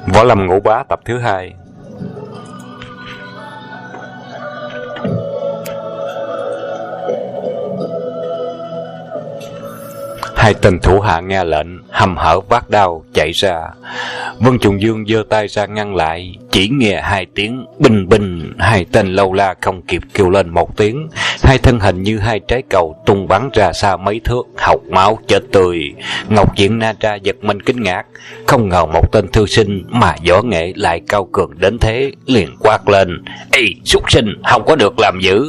Võ Lâm Ngũ Bá tập thứ 2. Hai tên thủ hạ nghe lệnh, hăm hở vác đao chạy ra. Vân Trùng Dương giơ tay ra ngăn lại, chỉ nghe hai tiếng binh binh. Hai tên lâu la không kịp kêu lên một tiếng, hai thân hình như hai trái cầu tung bắn ra xa mấy thước, hộc máu chết tươi. Ngọc Diện Na Tra giật mình kinh ngạc, không ngờ một tên thư sinh mà võ nghệ lại cao cường đến thế, liền quát lên: "Ê, súc sinh, không có được làm dữ!"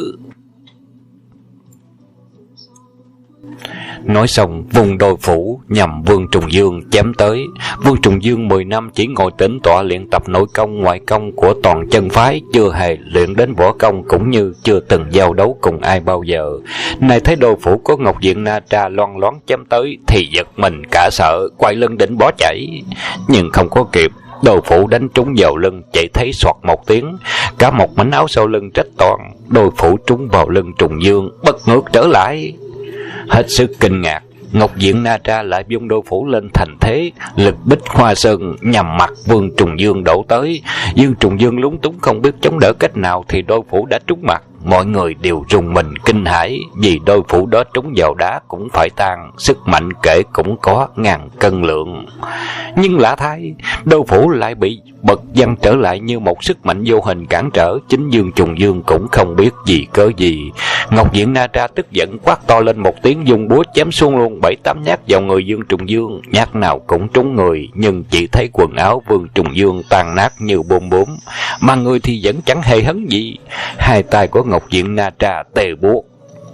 Nói xong vùng đôi phủ nhằm Vương Trùng Dương chém tới. Vương Trùng Dương 10 năm chỉ ngồi tĩnh tọa luyện tập nội công ngoại công của toàn chân phái, chưa hề luyện đến võ công, cũng như chưa từng giao đấu cùng ai bao giờ. Này thấy đôi phủ có Ngọc Diện Na Tra loan loáng chém tới thì giật mình cả sợ, quay lưng định bỏ chạy, nhưng không có kịp. Đôi phủ đánh trúng vào lưng, chỉ thấy xoạt một tiếng, cả một mảnh áo sau lưng rách toàn. Đôi phủ trúng vào lưng Trùng Dương, bật ngược trở lại. Hết sức kinh ngạc, Ngọc Diện Na Tra lại vung đôi phủ lên thành thế lực bích hoa sơn nhằm mặt Vương Trùng Dương đổ tới. Vương Trùng Dương lúng túng không biết chống đỡ cách nào thì đôi phủ đã trúng mặt. Mọi người đều rùng mình kinh hãi, vì đôi phủ đó trúng vào đá cũng phải tan, sức mạnh kể cũng có ngàn cân lượng. Nhưng lạ thay, đôi phủ lại bị bật văng trở lại như một sức mạnh vô hình cản trở. Chính Vương Trùng Dương cũng không biết vì cớ gì. Ngọc Diện Na Tra tức giận quát to lên một tiếng, dùng búa chém xuống luôn 7-8 nhát vào người Vương Trùng Dương. Nhát nào cũng trúng người, nhưng chỉ thấy quần áo Vương Trùng Dương tan nát như bom bốm, mà người thì vẫn chẳng hề hấn gì. Hai tay của Ngọc Diện Na Tra tê buốt.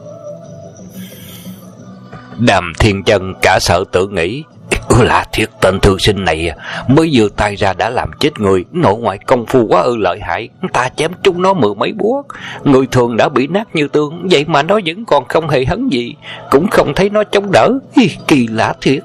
Đàm Thiên Chân cả sợ tự nghĩ: là thiệt, tên thư sinh này mới vừa tay ra đã làm chết người, nội ngoại công phu quá lợi hại, ta chém trúng nó 10 mấy búa, người thường đã bị nát như tương, vậy mà nó vẫn còn không hề hấn gì, cũng không thấy nó chống đỡ. Kỳ lạ thiệt.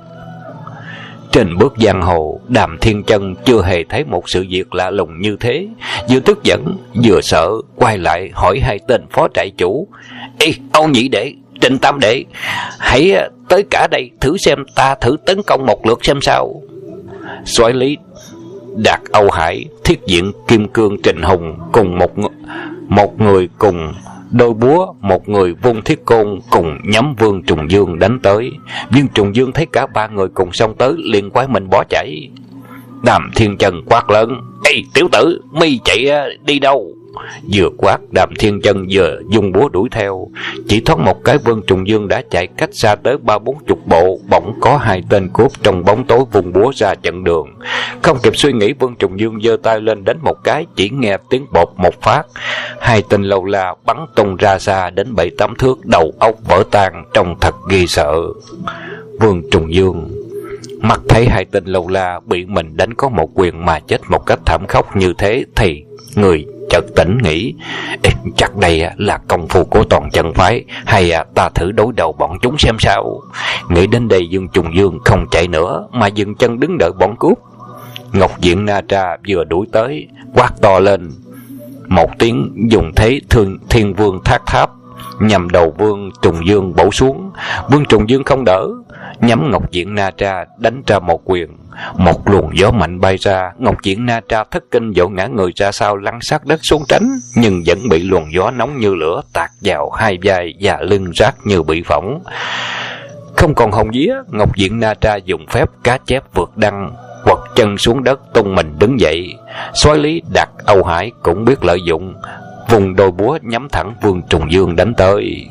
Trên bước giang hồ, Đàm Thiên Chân chưa hề thấy một sự việc lạ lùng như thế, vừa tức giận vừa sợ, quay lại hỏi hai tên phó trại chủ: "Ê, Âu Nhị Đệ, Trịnh Tam Đệ, hãy tới cả đây thử xem, ta thử tấn công một lượt xem sao." Soái lý Đạt Âu Hải, Thiết Diện Kim Cương Trình Hùng cùng một người cùng đôi búa, một người vung thiết côn cùng nhắm Vương Trùng Dương đánh tới. Vương Trùng Dương thấy cả ba người cùng xông tới, liền quay mình bỏ chạy. Đàm Thiên Chân quát lớn: "Ê tiểu tử, mi chạy đi đâu?" Vừa quát, Đàm Thiên Chân vừa dùng búa đuổi theo. Chỉ thoáng một cái, Vương Trùng Dương đã chạy cách xa tới 30-40 bộ. Bỗng có hai tên cướp trong bóng tối vùng búa ra chặn đường. Không kịp suy nghĩ, Vương Trùng Dương giơ tay lên đánh một cái, chỉ nghe tiếng bột một phát, hai tên lâu la bắn tung ra xa đến 7-8 thước, đầu óc vỡ tan, trông thật ghê sợ. Vương Trùng Dương mắt thấy hai tên lâu la bị mình đánh có một quyền mà chết một cách thảm khốc như thế thì người chợt tỉnh nghĩ: chắc đây là công phu của toàn chân phái, hay ta thử đối đầu bọn chúng xem sao. Nghĩ đến đây, Vương Trùng Dương không chạy nữa mà dừng chân đứng đợi bọn cướp. Ngọc Diện Na Tra vừa đuổi tới, quát to lên một tiếng, dùng thế Thiên Vương Thác Tháp nhằm đầu Vương Trùng Dương bổ xuống. Vương Trùng Dương không đỡ, nhắm Ngọc Diện Na Tra đánh ra một quyền. Một luồng gió mạnh bay ra, Ngọc Diện Na Tra thất kinh vội ngã người ra sau, lăn sát đất xuống tránh, nhưng vẫn bị luồng gió nóng như lửa tạt vào hai vai và lưng rát như bị phỏng. Không còn hồn vía, Ngọc Diện Na Tra dùng phép cá chép vượt đăng, quật chân xuống đất tung mình đứng dậy. Soái lý Đạt Âu Hải cũng biết lợi dụng, vùng đôi búa nhắm thẳng Vương Trùng Dương đánh tới.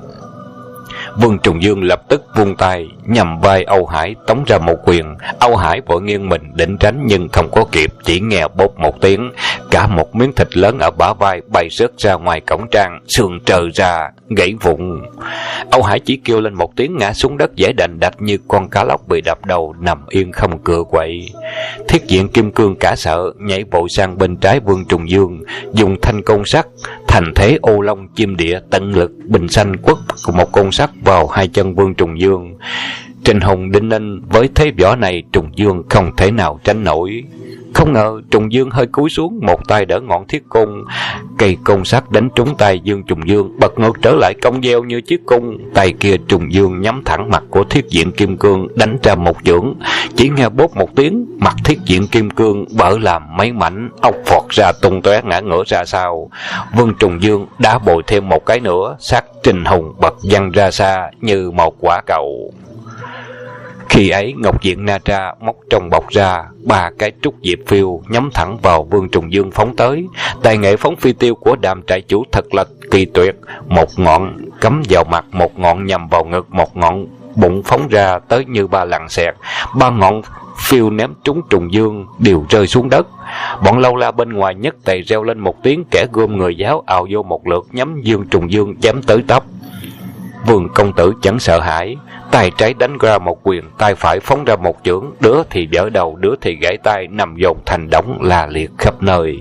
Vương Trùng Dương lập tức vung tay nhằm vai Âu Hải tống ra một quyền. Âu Hải vội nghiêng mình định tránh nhưng không có kịp, chỉ nghe bốp một tiếng, cả một miếng thịt lớn ở bả vai bay rớt ra ngoài cổng trang, xương trờ ra gãy vụn. Âu Hải chỉ kêu lên một tiếng, ngã xuống đất dễ đành đạch như con cá lóc bị đập đầu, nằm yên không cựa quậy. Thiết Diện Kim Cương cả sợ, nhảy vội sang bên trái Vương Trùng Dương, dùng thanh côn sắt thành thế ô long chim địa, tận lực bình xanh quất một côn sắt vào hai chân Vương Trùng Dương. Trình Hùng đinh ninh với thế võ này, Trùng Dương không thể nào tránh nổi. Không ngờ Trùng Dương hơi cúi xuống, một tay đỡ ngọn thiết cung. Cây côn sắt đánh trúng tay Dương Trùng Dương, bật ngược trở lại cong gieo như chiếc cung. Tay kia Trùng Dương nhắm thẳng mặt của Thiết Diện Kim Cương, đánh ra một chưởng. Chỉ nghe bốp một tiếng, mặt Thiết Diện Kim Cương vỡ làm mấy mảnh, ốc phọt ra tung tóe ngã ngửa ra sau. Vương Trùng Dương đã bồi thêm một cái nữa, xác Trình Hùng bật văng ra xa như một quả cầu. Khi ấy Ngọc Diện Na Tra móc trong bọc ra 3 cái trúc diệp phiêu, nhắm thẳng vào Vương Trùng Dương phóng tới. Tài nghệ phóng phi tiêu của Đàm trại chủ thật là kỳ tuyệt. Một ngọn cắm vào mặt, một ngọn nhằm vào ngực, một ngọn bụng phóng ra tới như 3 lằn xẹt. 3 ngọn phiêu ném trúng Trùng Dương đều rơi xuống đất. Bọn lâu la bên ngoài nhất tề reo lên một tiếng, kẻ gom người giáo ào vô một lượt nhắm Dương Trùng Dương chém tới tấp. Vương công tử chẳng sợ hãi, tay trái đánh ra một quyền, tay phải phóng ra một chưởng, đứa thì vỡ đầu, đứa thì gãy tay, nằm dồn thành đống la liệt khắp nơi.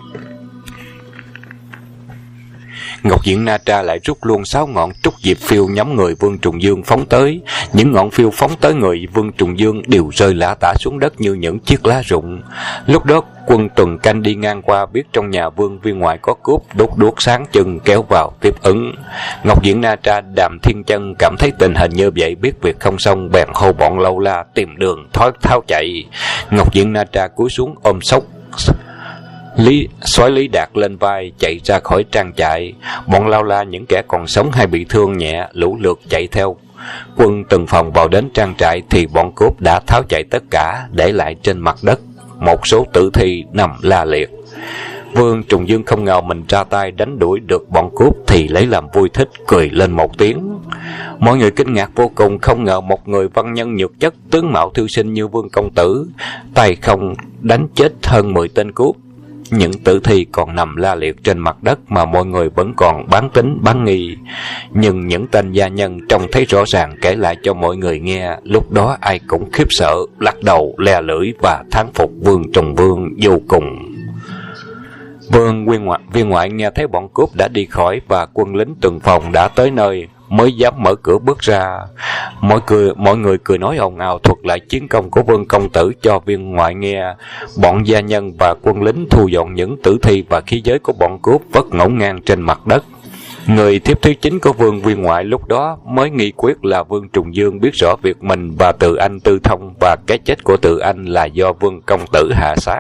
Ngọc Diện Na Tra lại rút luôn 6 ngọn trúc diệp phiêu nhắm người Vương Trùng Dương phóng tới. Những ngọn phiêu phóng tới người Vương Trùng Dương đều rơi lả tả xuống đất như những chiếc lá rụng. Lúc đó quân tuần canh đi ngang qua biết trong nhà Vương viên ngoại có cướp, đốt đuốc sáng chân kéo vào tiếp ứng. Ngọc Diện Na Tra, Đàm Thiên Chân cảm thấy tình hình như vậy, biết việc không xong, bèn hô bọn lâu la tìm đường tháo chạy. Ngọc Diện Na Tra cúi xuống ôm sốc Soái Lý Đạt lên vai, chạy ra khỏi trang trại. Bọn lao la, những kẻ còn sống hay bị thương nhẹ, lũ lượt chạy theo. Quân từng phòng vào đến trang trại thì bọn cướp đã tháo chạy tất cả, để lại trên mặt đất một số tử thi nằm la liệt. Vương Trùng Dương không ngờ mình ra tay đánh đuổi được bọn cướp thì lấy làm vui thích, cười lên một tiếng. Mọi người kinh ngạc vô cùng, không ngờ một người văn nhân nhược chất, tướng mạo thư sinh như Vương công tử, tay không đánh chết hơn 10 tên cướp. Những tử thi còn nằm la liệt trên mặt đất mà mọi người vẫn còn bán tính bán nghi. Nhưng những tên gia nhân trông thấy rõ ràng kể lại cho mọi người nghe. Lúc đó ai cũng khiếp sợ, lắc đầu, le lưỡi và thán phục Vương Trùng Vương vô cùng. Vương viên ngoại nghe thấy bọn cướp đã đi khỏi và quân lính tuần phòng đã tới nơi, mới dám mở cửa bước ra. Mọi người cười nói ồn ào thuật lại chiến công của Vương công tử cho viên ngoại nghe. Bọn gia nhân và quân lính thu dọn những tử thi và khí giới của bọn cướp vất ngổn ngang trên mặt đất. Người tiếp thứ chính của Vương viên ngoại lúc đó mới nghi quyết là Vương Trùng Dương biết rõ việc mình và Từ Anh tư thông, và cái chết của Từ Anh là do Vương công tử hạ sát.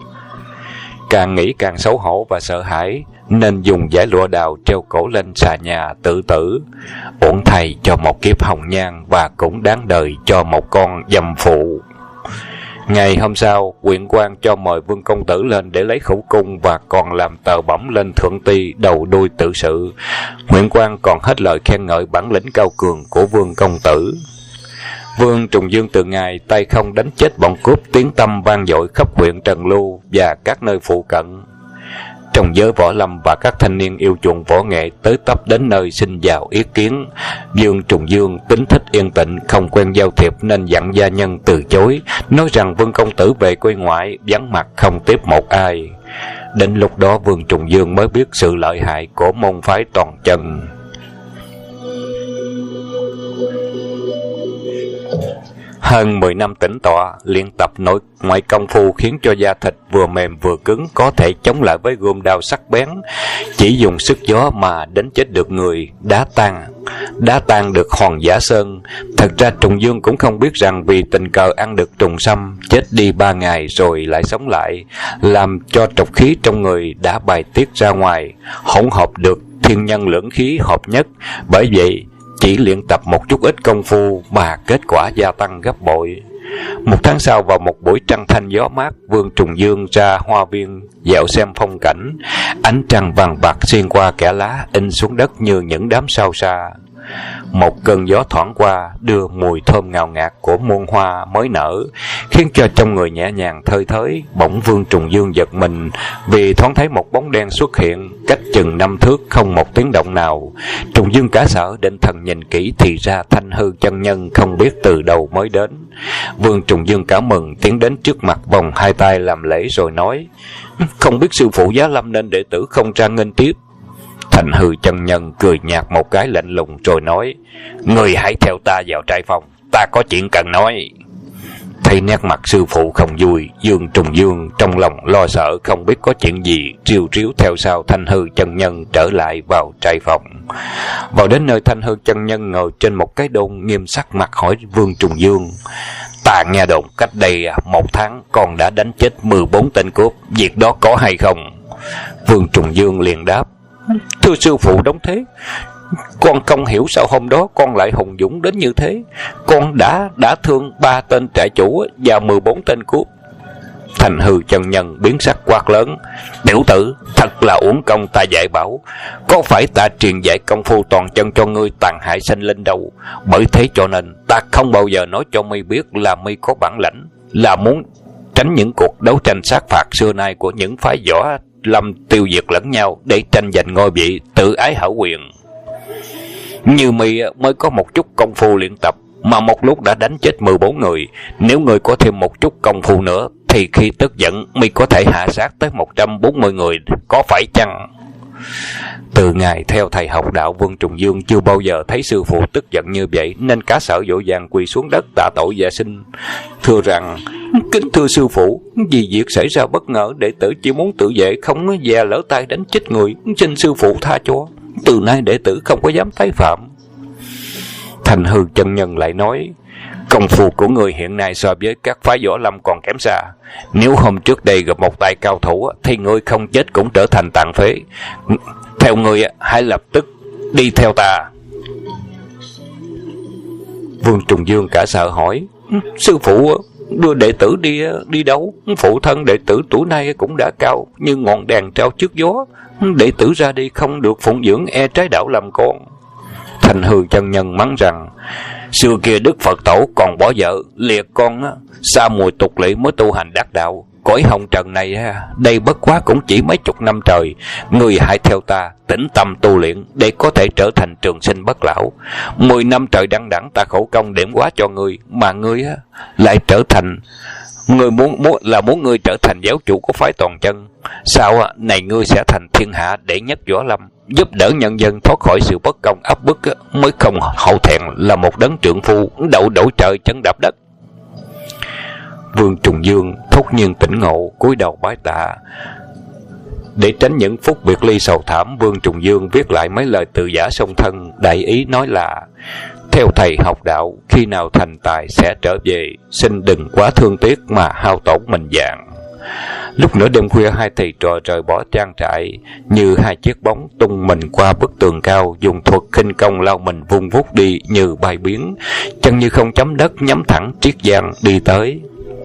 Càng nghĩ càng xấu hổ và sợ hãi, nên dùng dải lụa đào treo cổ lên xà nhà tự tử. Uổng thầy cho một kiếp hồng nhan, và cũng đáng đời cho một con dâm phụ. Ngày hôm sau, huyện quan cho mời Vương công tử lên để lấy khẩu cung, và còn làm tờ bẩm lên thượng ty đầu đuôi tự sự. Huyện quan còn hết lời khen ngợi bản lĩnh cao cường của Vương công tử. Vương Trùng Dương từ ngày tay không đánh chết bọn cướp, tiếng tăm vang dội khắp huyện Trần Lưu và các nơi phụ cận. Trong giới võ lâm và các thanh niên yêu chuộng võ nghệ tới tấp đến nơi xin vào ý kiến. Vương Trùng Dương tính thích yên tĩnh, không quen giao thiệp nên dặn gia nhân từ chối, nói rằng Vương công tử về quê ngoại, vắng mặt không tiếp một ai. Đến lúc đó Vương Trùng Dương mới biết sự lợi hại của môn phái toàn chân. Hơn 10 năm tĩnh tọa, luyện tập nội ngoại công phu khiến cho da thịt vừa mềm vừa cứng, có thể chống lại với gươm đao sắc bén. Chỉ dùng sức gió mà đánh chết được người, đá tan được Hòn Giả Sơn. Thật ra Trùng Dương cũng không biết rằng vì tình cờ ăn được trùng sâm, chết đi 3 ngày rồi lại sống lại, làm cho trọc khí trong người đã bài tiết ra ngoài, hỗn hợp được thiên nhân lưỡng khí hợp nhất. Bởi vậy chỉ luyện tập một chút ít công phu mà kết quả gia tăng gấp bội. 1 tháng sau, vào một buổi trăng thanh gió mát, Vương Trùng Dương ra hoa viên dạo xem phong cảnh. Ánh trăng vàng bạc xuyên qua kẽ lá, in xuống đất như những đám sao sa. Một cơn gió thoảng qua đưa mùi thơm ngào ngạt của muôn hoa mới nở, khiến cho trong người nhẹ nhàng thơi thới. Bỗng Vương Trùng Dương giật mình vì thoáng thấy một bóng đen xuất hiện cách chừng 5 thước, không một tiếng động nào. Trùng Dương cả sợ, định thần nhìn kỹ thì ra Thanh Hư chân nhân không biết từ đâu mới đến. Vương Trùng Dương cảm mừng, tiến đến trước mặt vòng 2 tay làm lễ rồi nói: "Không biết sư phụ giá lâm nên đệ tử không ra nghênh tiếp." Thanh Hư chân nhân cười nhạt một cái lạnh lùng rồi nói: "Người hãy theo ta vào trại phòng, ta có chuyện cần nói." Thấy nét mặt sư phụ không vui, Dương Trùng Dương trong lòng lo sợ không biết có chuyện gì, riu riu theo sau Thanh Hư chân nhân trở lại vào trai phòng. Vào đến nơi, Thanh Hư chân nhân ngồi trên một cái đôn, nghiêm sắc mặt hỏi Vương Trùng Dương: "Ta nghe đồn cách đây 1 tháng con đã đánh chết 14 tên cướp, việc đó có hay không?" Vương Trùng Dương liền đáp: "Thưa sư phụ, đúng thế. Con không hiểu sao hôm đó con lại hùng dũng đến như thế. Con đã thương 3 tên trại chủ và 14 tên cướp." Thanh Hư chân nhân biến sắc quát lớn: "Tiểu tử, thật là uổng công ta dạy bảo. Có phải ta truyền dạy công phu toàn chân cho ngươi tàn hại sinh linh đâu. Bởi thế cho nên ta không bao giờ nói cho mi biết là mi có bản lãnh, là muốn tránh những cuộc đấu tranh sát phạt xưa nay của những phái võ lâm tiêu diệt lẫn nhau để tranh giành ngôi vị, tự ái hảo quyền. Như mi mới có một chút công phu luyện tập mà một lúc đã đánh chết 14 người. Nếu người có thêm một chút công phu nữa thì khi tức giận mi có thể hạ sát tới 140 người, có phải chăng?" Từ ngày theo thầy học đạo, Vương Trùng Dương chưa bao giờ thấy sư phụ tức giận như vậy, nên cả sở vội vàng quỳ xuống đất tạ tội và xin thưa rằng: "Kính thưa sư phụ, vì việc xảy ra bất ngờ, đệ tử chỉ muốn tự vệ, không dè lỡ tay đánh chết người, xin sư phụ tha cho. Từ nay đệ tử không có dám tái phạm." Thanh Hư chân nhân lại nói: "Công phu của người hiện nay so với các phái võ lâm còn kém xa. Nếu hôm trước đây gặp một tay cao thủ thì người không chết cũng trở thành tàn phế. Theo người hãy lập tức đi theo ta." Vương Trùng Dương cả sợ hỏi: "Sư phụ, đưa đệ tử đi đâu? Phụ thân đệ tử tuổi nay cũng đã cao như ngọn đèn treo trước gió. Đệ tử ra đi không được phụng dưỡng, e trái đạo làm con." Thanh Hư chân nhân mắng rằng: "Xưa kia Đức Phật tổ còn bỏ vợ liệt con xa mùi tục lỵ mới tu hành đắc đạo. Cõi hồng trần này đây bất quá cũng chỉ mấy chục năm trời. Người hãy theo ta tĩnh tâm tu luyện để có thể trở thành trường sinh bất lão. 10 năm trời đăng đẳng ta khổ công điểm hóa cho ngươi, mà ngươi lại trở thành Ngươi muốn ngươi trở thành giáo chủ của phái toàn chân. Sau này ngươi sẽ thành thiên hạ đệ nhất võ lâm, giúp đỡ nhân dân thoát khỏi sự bất công áp bức, mới không hậu thẹn là một đấng trượng phu đậu đổi trời chân đạp đất." Vương Trùng Dương thốt nhiên tỉnh ngộ, cúi đầu bái tạ. Để tránh những phút biệt ly sầu thảm, Vương Trùng Dương viết lại mấy lời từ giả song thân, đại ý nói là: "Theo thầy học đạo, khi nào thành tài sẽ trở về, xin đừng quá thương tiếc mà hao tổn mình vàng." Lúc nửa đêm khuya, hai thầy trò rời bỏ trang trại như hai chiếc bóng tung mình qua bức tường cao, dùng thuật khinh công lao mình vung vút đi như bay biến, chân như không chấm đất, nhắm thẳng Triết Giang đi tới.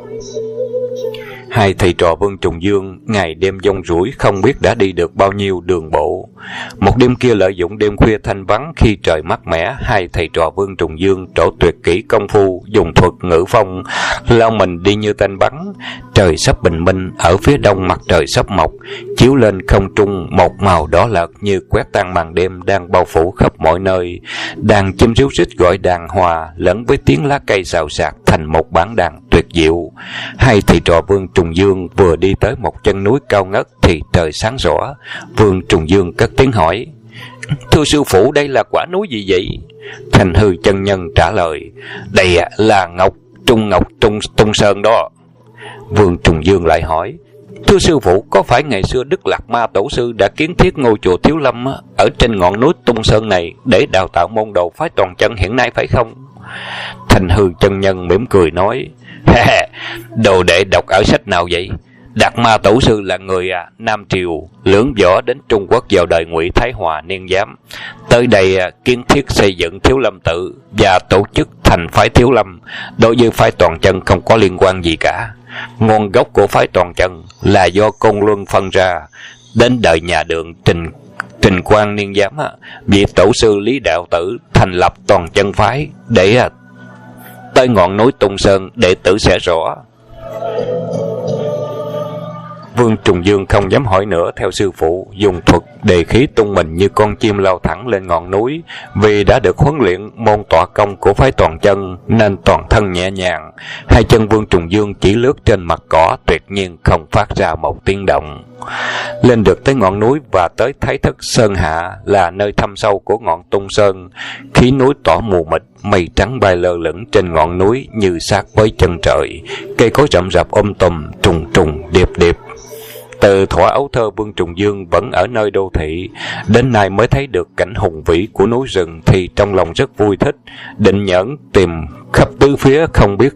Hai thầy trò Vương Trùng Dương ngày đêm dông rủi, không biết đã đi được bao nhiêu đường bộ. Một đêm kia, lợi dụng đêm khuya thanh vắng khi trời mát mẻ, hai thầy trò Vương Trùng Dương trổ tuyệt kỹ công phu, dùng thuật ngữ phong lao mình đi như tên bắn. Trời sắp bình minh, ở phía đông mặt trời sắp mọc, chiếu lên không trung một màu đỏ lợt như quét tan màn đêm đang bao phủ khắp mọi nơi. Đàn chim ríu rít gọi đàn hòa lẫn với tiếng lá cây xào xạc thành một bản đàn tuyệt diệu. Hai thầy trò Vương Trùng Dương vừa đi tới một chân núi cao ngất thì trời sáng rõ. Vương Trùng Dương cất tiếng hỏi: "Thưa sư phụ, đây là quả núi gì vậy?" Thanh Hư chân nhân trả lời: "Đây là Ngọc Trung Sơn đó." Vương Trùng Dương lại hỏi: "Thưa sư phụ, có phải ngày xưa Đức Lạc Ma tổ sư đã kiến thiết ngôi chùa Thiếu Lâm ở trên ngọn núi Tung Sơn này để đào tạo môn đồ phái toàn chân hiện nay phải không?" Thanh Hư chân nhân mỉm cười nói: "Đồ đệ đọc ở sách nào vậy? Đạt Ma tổ sư là người Nam Triều, lưỡng võ đến Trung Quốc vào đời Ngụy Thái Hòa niên giám, tới đây kiến thiết xây dựng Thiếu Lâm tự và tổ chức thành phái Thiếu Lâm. Đối với phái toàn chân không có liên quan gì cả. Nguồn gốc của phái toàn chân là do Côn Luân phân ra. Đến đời nhà Đường Trình Quang niên giám, vị tổ sư Lý Đạo Tử thành lập toàn chân phái. Để tới ngọn núi Tung Sơn, đệ tử sẽ rõ." Vương Trùng Dương không dám hỏi nữa, theo sư phụ dùng thuật đề khí tung mình như con chim lao thẳng lên ngọn núi. Vì đã được huấn luyện môn tọa công của phái toàn chân nên toàn thân nhẹ nhàng. Hai chân Vương Trùng Dương chỉ lướt trên mặt cỏ, tuyệt nhiên không phát ra một tiếng động. Lên được tới ngọn núi và tới Thái Thất Sơn Hạ là nơi thâm sâu của ngọn Tung Sơn. Khí núi tỏ mù mịt, mây trắng bay lơ lửng trên ngọn núi như sát với chân trời. Cây cối rậm rạp tùm, trùng trùng điệp điệp. Từ thuở ấu thơ, Vương Trùng Dương vẫn ở nơi đô thị, đến nay mới thấy được cảnh hùng vĩ của núi rừng thì trong lòng rất vui thích, định nhẫn tìm khắp tứ phía không biết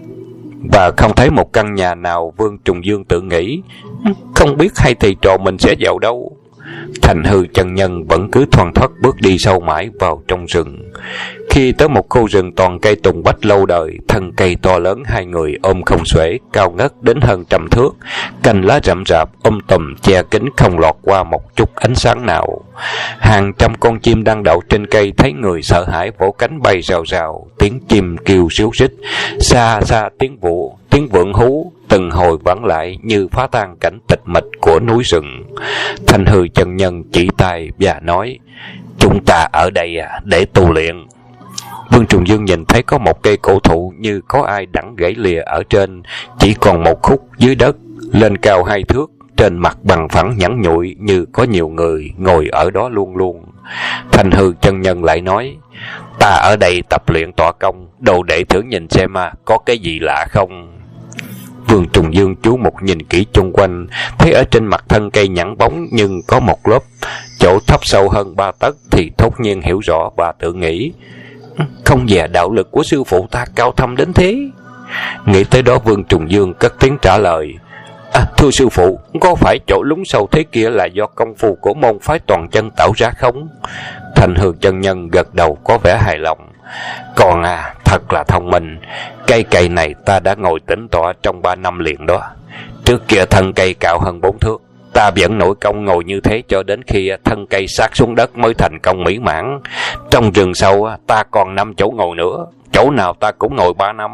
và không thấy một căn nhà nào. Vương Trùng Dương tự nghĩ, không biết hay thầy trò mình sẽ vào đâu. Thành Hư chân nhân vẫn cứ thoăn thoắt bước đi sâu mãi vào trong rừng. Khi tới một khu rừng toàn cây tùng bách lâu đời, thân cây to lớn, hai người ôm không xuể, cao ngất đến hơn 100 thước, cành lá rậm rạp tùm che kín không lọt qua một chút ánh sáng nào. Hàng trăm con chim đang đậu trên cây thấy người sợ hãi vỗ cánh bay rào rào, tiếng chim kêu ríu rít, xa xa tiếng vượn hú từng hồi vẳng lại như phá tan cảnh tịch mịch của núi rừng. Thành Hư chân nhân chỉ tay và nói, chúng ta ở đây để tu luyện. Vương Trùng Dương nhìn thấy có một cây cổ thụ như có ai đẵng gãy lìa ở trên, chỉ còn một khúc dưới đất, lên cao 2 thước, trên mặt bằng phẳng nhẵn nhụi như có nhiều người ngồi ở đó luôn luôn. Thành Hư chân nhân lại nói, ta ở đây tập luyện tọa công, đồ đệ thử nhìn xem có cái gì lạ không. Vương Trùng Dương chú mục nhìn kỹ chung quanh, thấy ở trên mặt thân cây nhẵn bóng nhưng có một lớp chỗ thấp sâu hơn 3 tấc thì thốt nhiên hiểu rõ và tự nghĩ, không dè đạo lực của sư phụ ta cao thâm đến thế. Nghĩ tới đó, Vương Trùng Dương cất tiếng trả lời, thưa sư phụ, có phải chỗ lún sâu thế kia là do công phu của môn phái Toàn Chân tạo ra không? Thành Hư chân nhân gật đầu có vẻ hài lòng. Còn thật là thông minh. Cây cày này ta đã ngồi tĩnh tọa trong 3 năm liền đó. Trước kia thân cây cao hơn 4 thước, ta vẫn nội công ngồi như thế cho đến khi thân cây sát xuống đất mới thành công mỹ mãn. Trong rừng sâu ta còn 5 chỗ ngồi nữa, chỗ nào ta cũng ngồi 3 năm.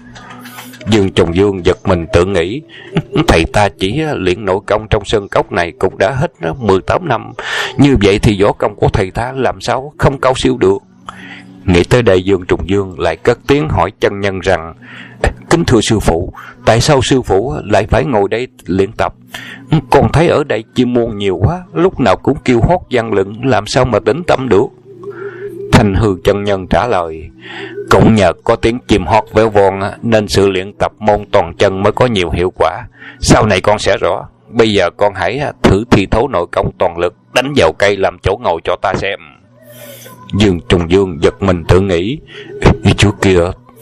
Vương Trùng Dương giật mình tự nghĩ, thầy ta chỉ luyện nội công trong sơn cốc này cũng đã hết 18 năm, như vậy thì võ công của thầy ta làm sao không cao siêu được. Nghĩ tới đây, Vương Trùng Dương lại cất tiếng hỏi chân nhân rằng, kính thưa sư phụ, tại sao sư phụ lại phải ngồi đây luyện tập? Con thấy ở đây chim muôn nhiều quá, lúc nào cũng kêu hót vang lừng, làm sao mà tĩnh tâm được? Thành Hư chân nhân trả lời, cũng nhờ có tiếng chim hót véo von nên sự luyện tập môn toàn chân mới có nhiều hiệu quả. Sau này con sẽ rõ. Bây giờ con hãy thử thi thố nội công toàn lực, đánh vào cây làm chỗ ngồi cho ta xem. Vương Trùng Dương giật mình tự nghĩ, trước kia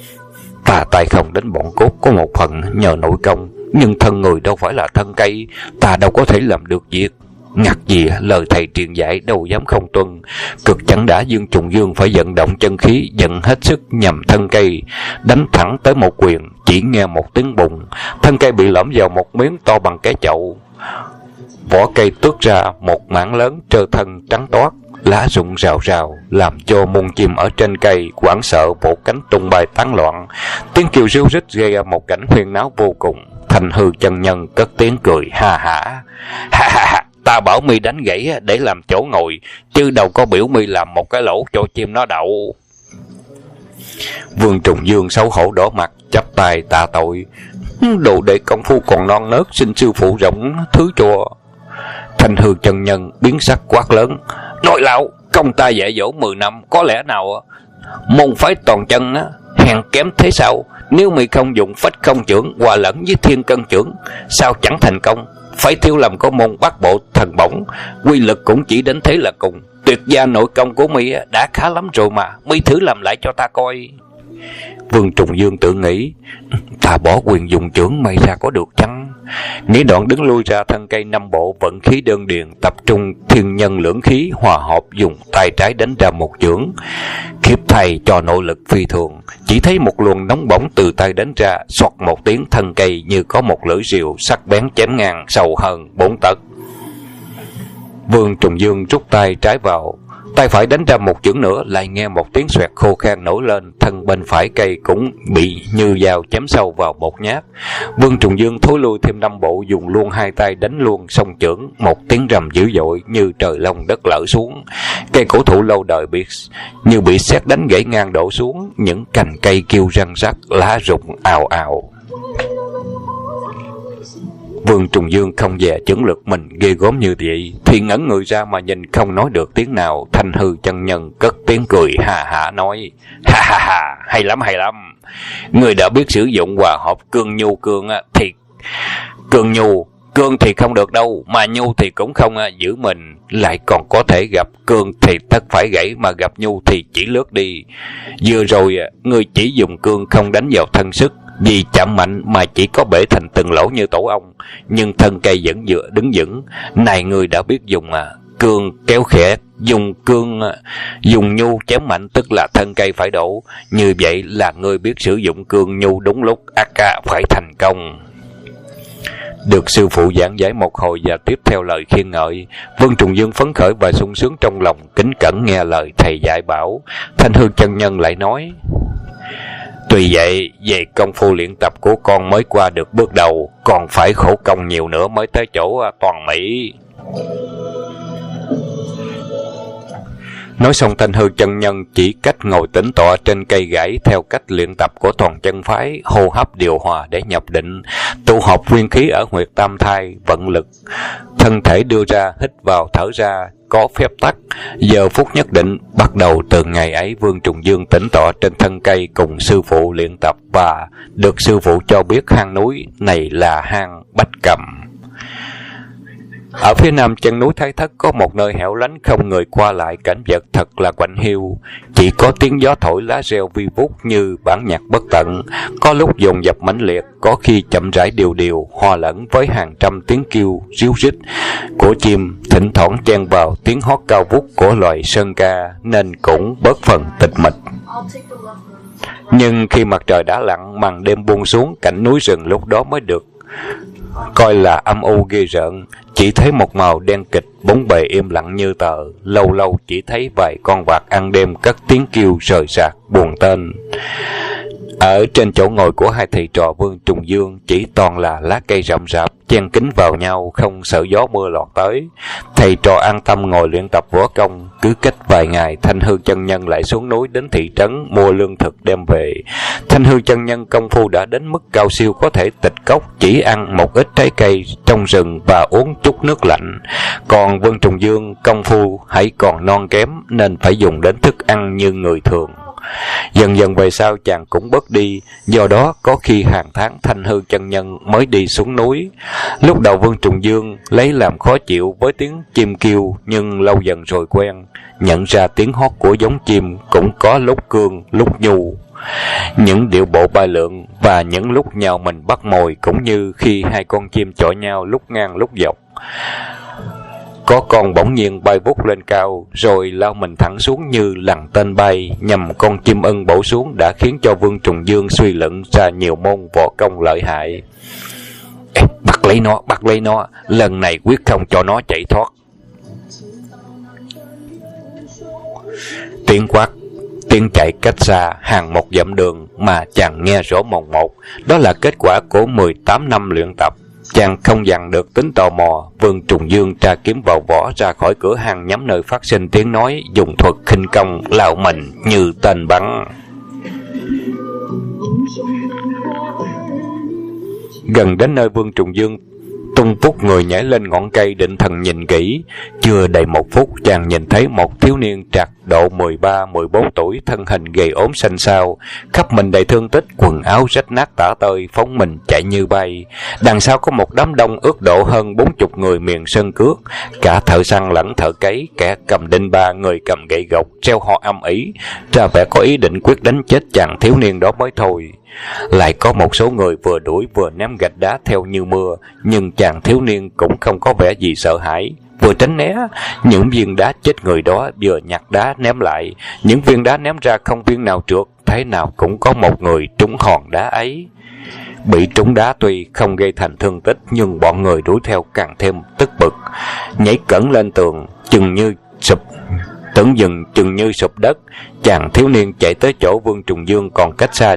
ta tay không đến bọn cốt có một phần nhờ nội công, nhưng thân người đâu phải là thân cây, ta đâu có thể làm được việc. Ngặt gì lời thầy truyền dạy đâu dám không tuân. Cực chẳng đã, Vương Trùng Dương phải vận động chân khí, vận hết sức nhằm thân cây, đánh thẳng tới một quyền. Chỉ nghe một tiếng bùng, thân cây bị lõm vào một miếng to bằng cái chậu. Vỏ cây tước ra một mảng lớn trơ thân trắng toát, lá rụng rào rào, làm cho muôn chim ở trên cây hoảng sợ vỗ cánh tung bay tán loạn. Tiếng kêu ríu rít gây ra một cảnh huyên náo vô cùng. Thành Hư chân nhân cất tiếng cười ha hả, ha ha ha, ta bảo mi đánh gãy để làm chỗ ngồi, chứ đâu có biểu mi làm một cái lỗ cho chim nó đậu. Vương Trùng Dương xấu hổ đỏ mặt, chắp tay tạ tội, đồ đệ công phu còn non nớt, xin sư phụ rộng thứ cho. Thành Hư chân nhân biến sắc quát lớn, nói lão, công ta dạy dỗ 10 năm, có lẽ nào môn phái toàn chân hèn kém thế sao? Nếu mi không dùng phách không chưởng hòa lẫn với thiên cân chưởng, sao chẳng thành công? Phải thiếu lầm có môn bát bộ thần bổng, quy lực cũng chỉ đến thế là cùng. Tuyệt gia nội công của mi đã khá lắm rồi mà, mi thử làm lại cho ta coi. Vương Trùng Dương tự nghĩ, ta bỏ quyền dùng chưởng may ra có được chăng? Nghĩ đoạn đứng lui ra thân cây 5 bộ, vận khí đơn điền, tập trung thiên nhân lưỡng khí hòa hợp, dùng tay trái đánh ra một chưởng. Khiếp thay cho nội lực phi thường, chỉ thấy một luồng nóng bỏng từ tay đánh ra, xoạt một tiếng, thân cây như có một lưỡi rìu sắc bén chém ngang sâu hơn 4 tấc. Vương Trùng Dương rút tay trái vào, tay phải đánh ra một chưởng nữa, lại nghe một tiếng xoẹt khô khan nổi lên, thân bên phải cây cũng bị như dao chém sâu vào một nhát. Vương Trùng Dương thối lui thêm 5 bộ, dùng luôn 2 tay đánh luôn song chưởng, một tiếng rầm dữ dội như trời long đất lở xuống. Cây cổ thụ lâu đời như bị sét đánh gãy ngang đổ xuống, những cành cây kêu răng rắc, lá rụng ào ào. Vương Trùng Dương không dè chứng lực mình ghê gớm như vậy, thì ngẩn người ra mà nhìn không nói được tiếng nào. Thanh Hư chân nhân cất tiếng cười hà hả nói: ha ha ha, hay lắm hay lắm. Người đã biết sử dụng hòa hợp cương nhu cương thì cương thì không được đâu, mà nhu thì cũng không giữ mình, lại còn có thể gặp cương thì tất phải gãy, mà gặp nhu thì chỉ lướt đi. Vừa rồi người chỉ dùng cương không đánh vào thân sức, vì chạm mạnh mà chỉ có bể thành từng lỗ như tổ ong, nhưng thân cây vẫn vừa đứng vững. Này người đã biết dùng cương kéo khẽ, dùng nhu chém mạnh, tức là thân cây phải đổ. Như vậy là người biết sử dụng cương nhu đúng lúc, phải thành công. Được sư phụ giảng giải một hồi và tiếp theo lời khen ngợi, Vương Trùng Dương phấn khởi và sung sướng trong lòng, kính cẩn nghe lời thầy dạy bảo. Thanh Hư chân nhân lại nói: tuy vậy, về công phu luyện tập của con mới qua được bước đầu, còn phải khổ công nhiều nữa mới tới chỗ toàn mỹ. Nói xong, Thanh Hư chân nhân chỉ cách ngồi tĩnh tọa trên cây gãy theo cách luyện tập của toàn chân phái, hô hấp điều hòa để nhập định, tụ họp nguyên khí ở huyệt tam thai, vận lực thân thể đưa ra, hít vào thở ra, có phép tắc. Giờ phút nhất định bắt đầu từ ngày ấy, Vương Trùng Dương tĩnh tọa trên thân cây cùng sư phụ luyện tập, và được sư phụ cho biết hang núi này là hang Bách Cầm. Ở phía nam chân núi Thái Thất có một nơi hẻo lánh không người qua lại, cảnh vật thật là quạnh hiu, chỉ có tiếng gió thổi lá reo vi vút như bản nhạc bất tận, có lúc dồn dập mãnh liệt, có khi chậm rãi điều điều, hòa lẫn với hàng trăm tiếng kêu ríu rít của chim, thỉnh thoảng chen vào tiếng hót cao vút của loài sơn ca, nên cũng bớt phần tịch mịch. Nhưng khi mặt trời đã lặn, màn đêm buông xuống, cảnh núi rừng lúc đó mới được coi là âm u ghê rợn. Chỉ thấy một màu đen kịch, bốn bề im lặng như tờ, lâu lâu chỉ thấy vài con vạc ăn đêm cất tiếng kêu rời rạc buồn tên. Ở trên chỗ ngồi của hai thầy trò Vương Trùng Dương chỉ toàn là lá cây rậm rạp chen kín vào nhau, không sợ gió mưa lọt tới. Thầy trò an tâm ngồi luyện tập võ công. Cứ cách vài ngày, Thanh Hư chân nhân lại xuống núi đến thị trấn mua lương thực đem về. Thanh Hư chân nhân công phu đã đến mức cao siêu, có thể tịch cốc, chỉ ăn một ít trái cây trong rừng và uống chút nước lạnh. Còn Vương Trùng Dương công phu hãy còn non kém, nên phải dùng đến thức ăn như người thường. Dần dần về sau chàng cũng bớt đi, do đó có khi hàng tháng Thanh Hư chân nhân mới đi xuống núi. Lúc đầu Vương Trùng Dương lấy làm khó chịu với tiếng chim kêu, nhưng lâu dần rồi quen, nhận ra tiếng hót của giống chim cũng có lúc cương lúc nhu, những điệu bộ bay lượn và những lúc nhào mình bắt mồi, cũng như khi hai con chim chọi nhau lúc ngang lúc dọc. Có con bỗng nhiên bay vút lên cao, rồi lao mình thẳng xuống như lằn tên bay nhằm con chim ưng bổ xuống, đã khiến cho Vương Trùng Dương suy luận ra nhiều môn võ công lợi hại. Bắt lấy nó, lần này quyết không cho nó chạy thoát. Tiếng quát, tiếng chạy cách xa hàng một dặm đường mà chàng nghe rõ mồn một. Đó là kết quả của 18 năm luyện tập. Chàng không dằn được tính tò mò, Vương Trùng Dương tra kiếm vào vỏ, ra khỏi cửa hàng nhắm nơi phát sinh tiếng nói, dùng thuật khinh công lao mình như tên bắn. Gần đến nơi, Vương Trùng Dương tung phúc người nhảy lên ngọn cây định thần nhìn kỹ. Chưa đầy một phút, chàng nhìn thấy một thiếu niên trạc độ 13-14 tuổi, thân hình gầy ốm xanh xao, khắp mình đầy thương tích, quần áo rách nát tả tơi, phóng mình chạy như bay. Đằng sau có một đám đông ước độ hơn 40 người miền sơn cước, cả thợ săn lẫn thợ cấy, kẻ cầm đinh ba, người cầm gậy gộc, treo họ âm ỉ, ra vẻ có ý định quyết đánh chết chàng thiếu niên đó mới thôi. Lại có một số người vừa đuổi vừa ném gạch đá theo như mưa, nhưng chàng thiếu niên cũng không có vẻ gì sợ hãi, vừa tránh né những viên đá chết người đó, vừa nhặt đá ném lại. Những viên đá ném ra không viên nào trượt, thế nào cũng có một người trúng hòn đá ấy. Bị trúng đá tuy không gây thành thương tích, nhưng bọn người đuổi theo càng thêm tức bực, nhảy cẩn lên tường, chừng như sụp đất. Chàng thiếu niên chạy tới chỗ Vương Trùng Dương còn cách xa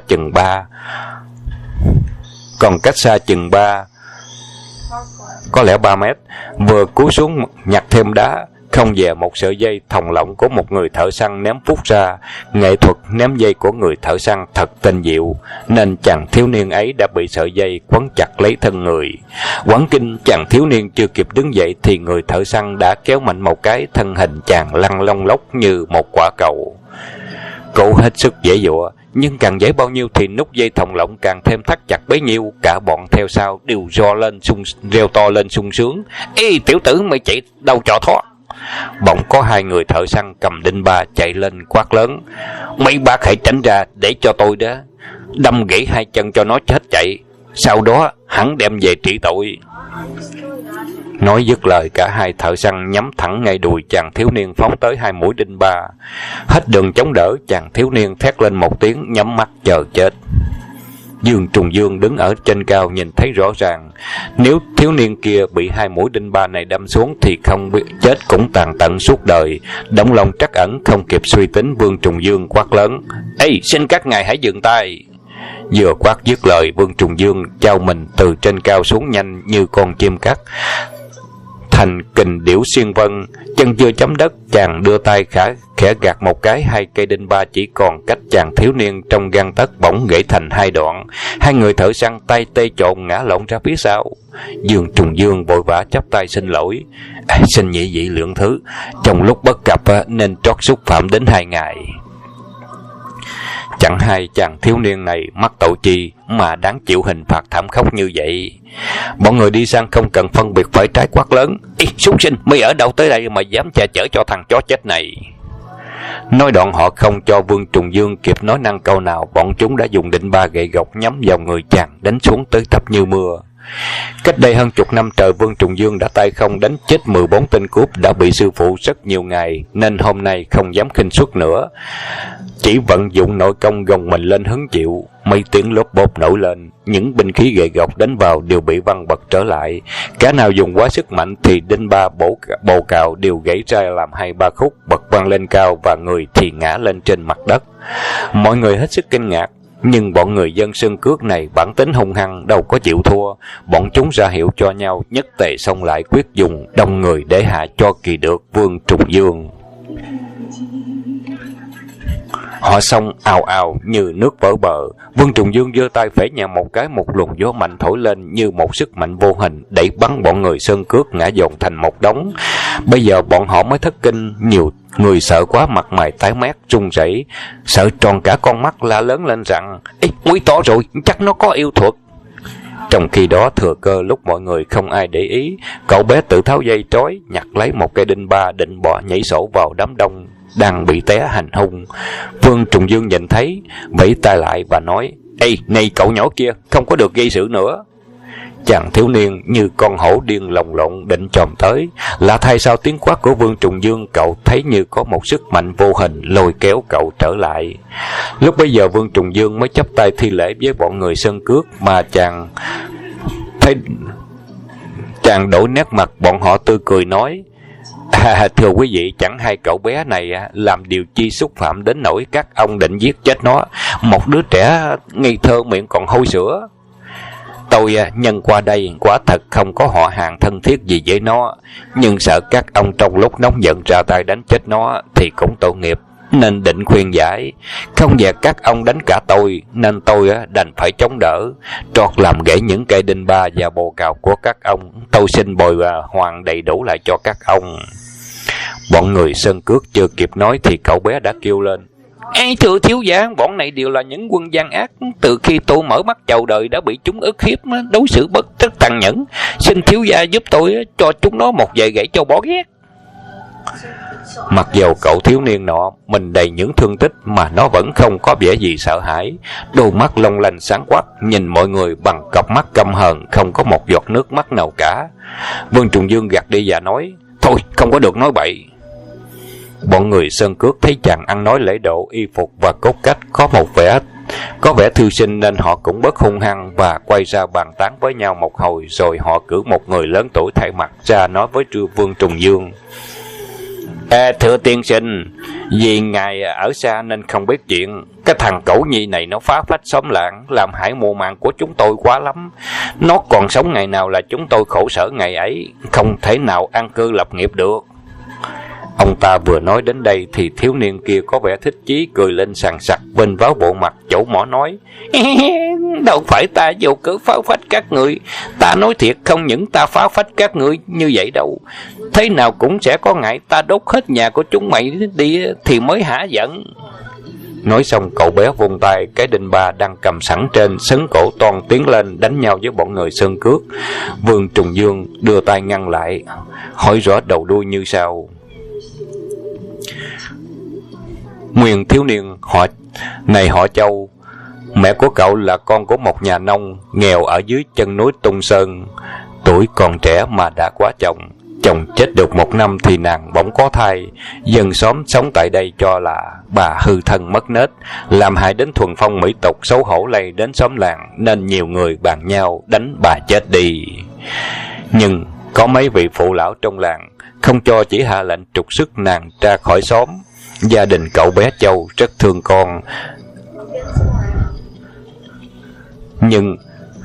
chừng 3 có lẽ 3 mét, vừa cúi xuống nhặt thêm đá, không dè một sợi dây thòng lọng của một người thợ săn ném phút ra. Nghệ thuật ném dây của người thợ săn thật tinh diệu, nên chàng thiếu niên ấy đã bị sợi dây quấn chặt lấy thân người. Quán kinh, chàng thiếu niên chưa kịp đứng dậy thì người thợ săn đã kéo mạnh một cái, thân hình chàng lăn lông lốc như một quả cầu. Cô hết sức dễ dụa, nhưng càng dễ bao nhiêu thì nút dây thòng lọng càng thêm thắt chặt bấy nhiêu. Cả bọn theo sau đều reo to lên sung sướng. Ê tiểu tử, mày chạy đâu cho thoát? Bỗng có hai người thợ săn cầm đinh ba chạy lên quát lớn. Mấy bác hãy tránh ra để cho tôi đó đâm gãy hai chân cho nó chết chạy, sau đó hắn đem về trị tội. Nói dứt lời, cả hai thợ săn nhắm thẳng ngay đùi chàng thiếu niên phóng tới hai mũi đinh ba. Hết đường chống đỡ, chàng thiếu niên thét lên một tiếng, nhắm mắt chờ chết. Dương Trùng Dương đứng ở trên cao nhìn thấy rõ ràng, nếu thiếu niên kia bị hai mũi đinh ba này đâm xuống thì không biết chết cũng tàn tận suốt đời. Động lòng trắc ẩn không kịp suy tính, Vương Trùng Dương quát lớn. Ê, xin các ngài hãy dừng tay. Vừa quát dứt lời, Vương Trùng Dương chao mình từ trên cao xuống nhanh như con chim cắt thành kình điểu xiên vân. Chân chưa chấm đất, chàng đưa tay khẽ gạt một cái, hai cây đinh ba chỉ còn cách chàng thiếu niên trong gang tấc bỗng gãy thành hai đoạn. Hai người thợ săn tay tê trộn ngã lộn ra phía sau. Dương Trùng Dương vội vã chắp tay xin lỗi. Xin nhị vị lượng thứ, trong lúc bất cập nên trót xúc phạm đến hai ngài. Chẳng hay chàng thiếu niên này mắc tội chi mà đáng chịu hình phạt thảm khốc như vậy. Bọn người đi săn không cần phân biệt phải trái quát lớn. Ê, súc sinh, mày ở đâu tới đây mà dám che chở cho thằng chó chết này? Nói đoạn họ không cho Vương Trùng Dương kịp nói năng câu nào, bọn chúng đã dùng đinh ba gậy gộc nhắm vào người chàng đánh xuống tới tấp như mưa. Cách đây hơn chục năm trời, Vương Trùng Dương đã tay không đánh chết 14 tên cướp, đã bị sư phụ rất nhiều ngày, nên hôm nay không dám khinh suất nữa, chỉ vận dụng nội công gồng mình lên hứng chịu. Mấy tiếng lốp bốp nổi lên, những binh khí gậy gộc đánh vào đều bị văng bật trở lại. Cả nào dùng quá sức mạnh thì đinh ba bồ cào đều gãy ra làm hai ba khúc, bật văng lên cao và người thì ngã lên trên mặt đất. Mọi người hết sức kinh ngạc, nhưng bọn người dân sơn cước này bản tính hung hăng, đâu có chịu thua. Bọn chúng ra hiệu cho nhau, nhất tề xông lại quyết dùng đông người để hạ cho kỳ được Vương Trùng Dương. Họ xông ào ào như nước vỡ bờ. Vương Trùng Dương giơ tay phẩy nhẹ một cái, một luồng gió mạnh thổi lên như một sức mạnh vô hình, đẩy bắn bọn người sơn cước ngã dồn thành một đống. Bây giờ bọn họ mới thất kinh, nhiều người sợ quá mặt mày tái mét run rẩy, sợ tròn cả con mắt, la lớn lên rằng: Ê, nguy to rồi, chắc nó có yêu thuật. Trong khi đó, thừa cơ lúc mọi người không ai để ý, cậu bé tự tháo dây trói, nhặt lấy một cây đinh ba định bò nhảy sổ vào đám đông đang bị té hành hung. Vương Trùng Dương nhìn thấy, vẫy tay lại và nói: Ê, này cậu nhỏ kia, không có được gây sự nữa. Chàng thiếu niên như con hổ điên lồng lộn định chồm tới, lạ thay sau tiếng quát của Vương Trùng Dương, cậu thấy như có một sức mạnh vô hình lôi kéo cậu trở lại. Lúc bấy giờ Vương Trùng Dương mới chắp tay thi lễ với bọn người sơn cước, mà chàng đổi nét mặt bọn họ tươi cười nói: Thưa quý vị, chẳng hay cậu bé này làm điều chi xúc phạm đến nỗi các ông định giết chết nó. Một đứa trẻ ngây thơ miệng còn hôi sữa. Tôi nhân qua đây quả thật không có họ hàng thân thiết gì với nó, nhưng sợ các ông trong lúc nóng giận ra tay đánh chết nó thì cũng tội nghiệp, nên định khuyên giải. Không dè các ông đánh cả tôi, nên tôi đành phải chống đỡ, trót làm gãy những cây đinh ba và bồ cào của các ông. Tôi xin bồi hoàn đầy đủ lại cho các ông. Bọn người sơn cước chưa kịp nói thì cậu bé đã kêu lên: Ê, thưa thiếu gia, bọn này đều là những quân gian ác. Từ khi tôi mở mắt chào đời đã bị chúng ức hiếp, đối xử bất rất tàn nhẫn. Xin thiếu gia giúp tôi cho chúng nó một vài gậy cho bỏ ghét. Mặc dầu cậu thiếu niên nọ mình đầy những thương tích mà nó vẫn không có vẻ gì sợ hãi. Đôi mắt long lanh sáng quắc, nhìn mọi người bằng cặp mắt căm hờn, không có một giọt nước mắt nào cả. Vương Trùng Dương gạt đi và nói: Thôi, không có được nói bậy. Bọn người sơn cước thấy chàng ăn nói lễ độ, y phục và cốt cách có vẻ thư sinh, nên họ cũng bớt hung hăng và quay ra bàn tán với nhau một hồi. Rồi họ cử một người lớn tuổi thay mặt ra nói với Vương Trùng Dương: Thưa tiên sinh, vì ngài ở xa nên không biết chuyện. Cái thằng cẩu nhi này nó phá phách xóm làng, làm hại mùa màng của chúng tôi quá lắm. Nó còn sống ngày nào là chúng tôi khổ sở ngày ấy, không thể nào an cư lập nghiệp được. Ông ta vừa nói đến đây thì thiếu niên kia có vẻ thích chí, cười lên sằng sặc, vênh váo bộ mặt chỗ mỏ nói: Đâu phải ta vô cớ phá phách các ngươi. Ta nói thiệt, không những ta phá phách các ngươi như vậy đâu, thế nào cũng sẽ có ngày ta đốt hết nhà của chúng mày đi thì mới hả giận. Nói xong cậu bé vung tay, cái đinh ba đang cầm sẵn trên sấn cổ toan tiến lên đánh nhau với bọn người sơn cước. Vương Trùng Dương đưa tay ngăn lại, hỏi rõ đầu đuôi như sau: Nguyên thiếu niên họ Châu, mẹ của cậu là con của một nhà nông nghèo ở dưới chân núi Tung Sơn. Tuổi còn trẻ mà đã quá chồng. Chồng chết được 1 năm thì nàng bỗng có thai. Dân xóm sống tại đây cho là bà hư thân mất nết, làm hại đến thuần phong mỹ tục, xấu hổ lây đến xóm làng, nên nhiều người bàn nhau đánh bà chết đi. Nhưng có mấy vị phụ lão trong làng không cho, chỉ hạ lệnh trục xuất nàng ra khỏi xóm. Gia đình cậu bé Châu rất thương con, nhưng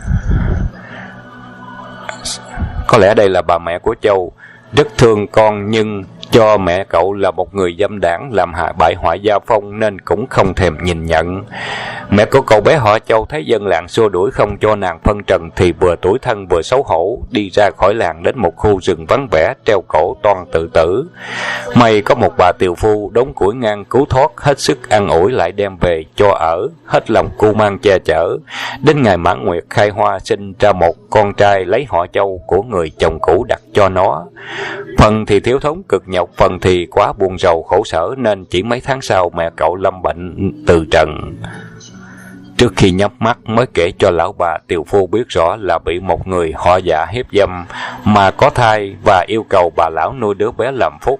có lẽ đây là bà mẹ của Châu, rất thương con nhưng cho mẹ cậu là một người dâm đảng, làm hại bại hoại gia phong nên cũng không thèm nhìn nhận. Mẹ của cậu bé họ Châu thấy dân làng xua đuổi không cho nàng phân trần thì vừa tủi thân vừa xấu hổ, đi ra khỏi làng đến một khu rừng vắng vẻ, treo cổ toan tự tử. May có một bà tiều phu đốn củi ngang cứu thoát, hết sức an ủi lại đem về cho ở, hết lòng cưu mang che chở. Đến ngày mãn nguyệt khai hoa, sinh ra một con trai, lấy họ Châu của người chồng cũ đặt cho nó. Phần thì thiếu thốn cực nhọc, phần thì quá buồn rầu khổ sở, nên chỉ mấy tháng sau mẹ cậu lâm bệnh từ trần. Trước khi nhắm mắt mới kể cho lão bà tiều phu biết rõ là bị một người họ Dạ hiếp dâm mà có thai, và yêu cầu bà lão nuôi đứa bé làm phúc.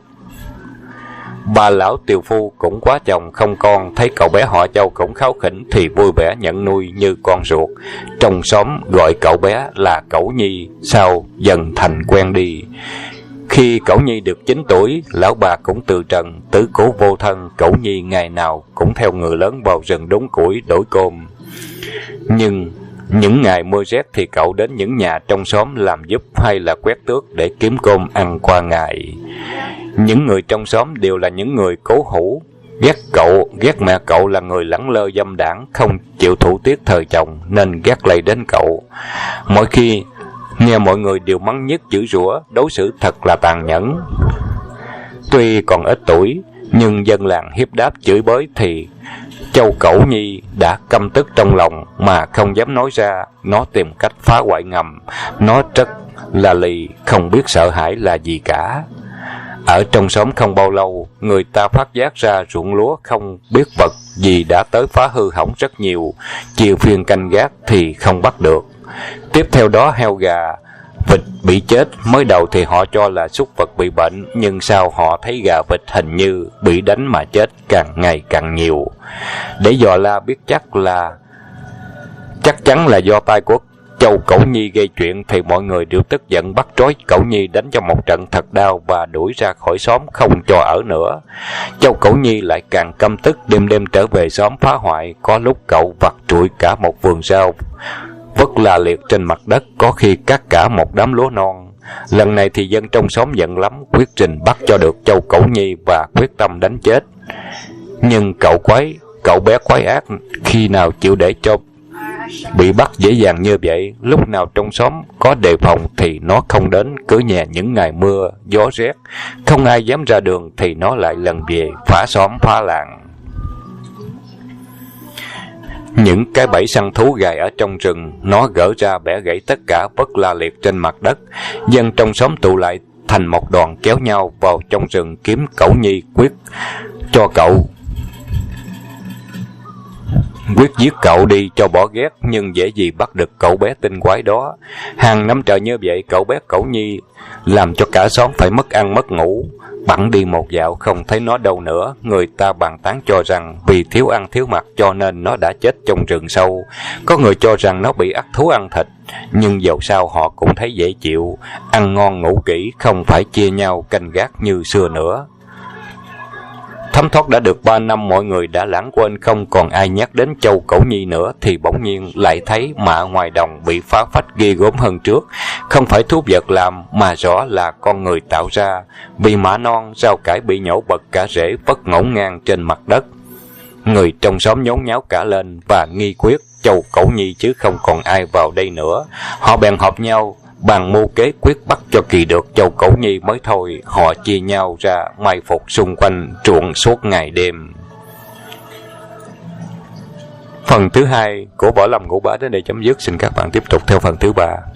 Bà lão tiều phu cũng quá chồng không con, thấy cậu bé họ Châu cũng kháu khỉnh thì vui vẻ nhận nuôi như con ruột. Trong xóm gọi cậu bé là Cẩu Nhi, sau dần thành quen đi. Khi Cẩu Nhi được 9 tuổi, lão bà cũng từ trần, tứ cố vô thân. Cẩu Nhi ngày nào cũng theo người lớn vào rừng đốn củi đổi cơm. Nhưng những ngày mưa rét thì cậu đến những nhà trong xóm làm giúp hay là quét tước để kiếm cơm ăn qua ngày. Những người trong xóm đều là những người cố hữu, ghét mẹ cậu là người lẳng lơ dâm đảng, không chịu thủ tiết thời chồng nên ghét lây đến cậu. Mỗi khi nghe mọi người đều mắng nhiếc chửi rủa, đối xử thật là tàn nhẫn. Tuy còn ít tuổi nhưng dân làng hiếp đáp chửi bới thì Châu Cẩu Nhi đã căm tức trong lòng mà không dám nói ra. Nó tìm cách phá hoại ngầm. Nó rất là lì, không biết sợ hãi là gì cả. Ở trong xóm không bao lâu, người ta phát giác ra ruộng lúa không biết vật gì đã tới phá hư hỏng rất nhiều. Chiều phiên canh gác thì không bắt được. Tiếp theo đó heo gà, vịt bị chết. Mới đầu thì họ cho là súc vật bị bệnh, nhưng sau họ thấy gà vịt hình như bị đánh mà chết càng ngày càng nhiều. Để dò la biết chắc chắn là do tay của Châu Cẩu Nhi gây chuyện thì mọi người đều tức giận bắt trói Cẩu Nhi đánh cho một trận thật đau và đuổi ra khỏi xóm không cho ở nữa. Châu Cẩu Nhi lại càng căm tức, đêm đêm trở về xóm phá hoại. Có lúc cậu vặt trụi cả một vườn rau, vất la liệt trên mặt đất, có khi cắt cả một đám lúa non. Lần này thì dân trong xóm giận lắm, quyết trình bắt cho được Châu Cẩu Nhi và quyết tâm đánh chết. Nhưng cậu bé quái ác khi nào chịu để cho bị bắt dễ dàng như vậy. Lúc nào trong xóm có đề phòng thì nó không đến, cứ nhè những ngày mưa gió rét không ai dám ra đường thì nó lại lần về phá xóm phá làng. Những cái bẫy săn thú gài ở trong rừng nó gỡ ra bẻ gãy tất cả, vất la liệt trên mặt đất. Dân trong xóm tụ lại thành một đoàn kéo nhau vào trong rừng kiếm Cẩu Nhi, quyết giết cậu đi cho bỏ ghét, nhưng dễ gì bắt được cậu bé tinh quái đó. Hàng năm trời như vậy, cậu bé Cẩu Nhi làm cho cả xóm phải mất ăn mất ngủ. Bẵng đi một dạo không thấy nó đâu nữa. Người ta bàn tán cho rằng vì thiếu ăn thiếu mặc cho nên nó đã chết trong rừng sâu. Có người cho rằng nó bị ác thú ăn thịt, nhưng dầu sao họ cũng thấy dễ chịu, ăn ngon ngủ kỹ, không phải chia nhau canh gác như xưa nữa. Thấm thoát đã được 3 năm, mọi người đã lãng quên, không còn ai nhắc đến Châu Cẩu Nhi nữa, thì bỗng nhiên lại thấy mạ ngoài đồng bị phá phách ghê gớm hơn trước. Không phải thú vật làm, mà rõ là con người tạo ra. Vì mạ non, rau cải bị nhổ bật cả rễ, vất ngổn ngang trên mặt đất. Người trong xóm nhốn nháo cả lên và nghi quyết Châu Cẩu Nhi chứ không còn ai vào đây nữa. Họ bèn họp nhau bàn mưu kế quyết bắt cho kỳ được Châu Cẩu Nhi mới thôi. Họ chia nhau ra mai phục xung quanh truộng suốt ngày đêm. Phần thứ hai của Võ Lâm Ngũ Bá đến đây chấm dứt. Xin các bạn tiếp tục theo phần thứ 3.